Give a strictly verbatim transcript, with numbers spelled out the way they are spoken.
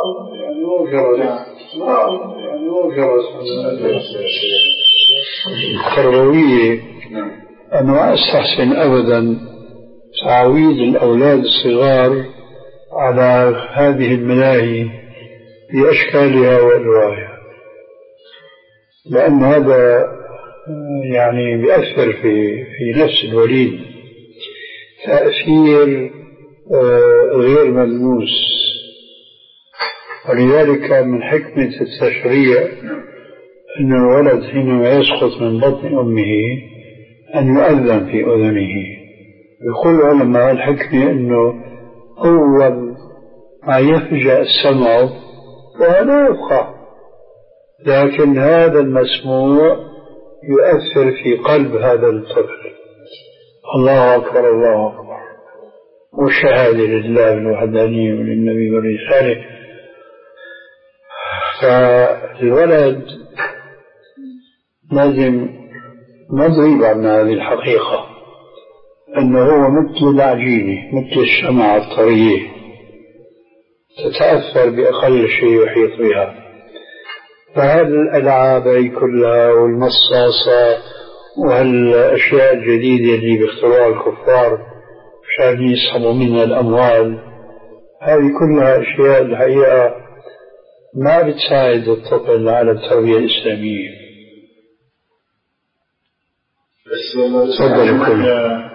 يعني مو جرس يعني مو جرس التربوية. أنا ما أستحسن أبدا تعويد الأولاد الصغار على هذه الملاهي بأشكالها وألوانها، لأن هذا يعني بيأثر في في نفس الوليد تأثير غير ملموس. ولذلك من حكمة التشريع أن الولد حينما يسقط من بطن أمه أن يؤذن في أذنه. يقول علماء الحكمة أنه أول ما يفجأ السمع ولا يبقى، لكن هذا المسموع يؤثر في قلب هذا الطفل. الله أكبر الله أكبر، والشهادة لله بالوحدانية وللنبي والرسالة. فالولد لازم نضرب عن هذه الحقيقة أنه هو مثل العجينة، مثل الشمعة الطرية تتأثر بأقل شيء يحيط بها. فهذه الألعاب كلها والمصاصة وهالأشياء الجديدة اللي بيخترعوها الكفار عشان يسحبوا منها الأموال، هذه كلها أشياء الحقيقة ما بتساعد الطفل على التربية الإسلامية. بس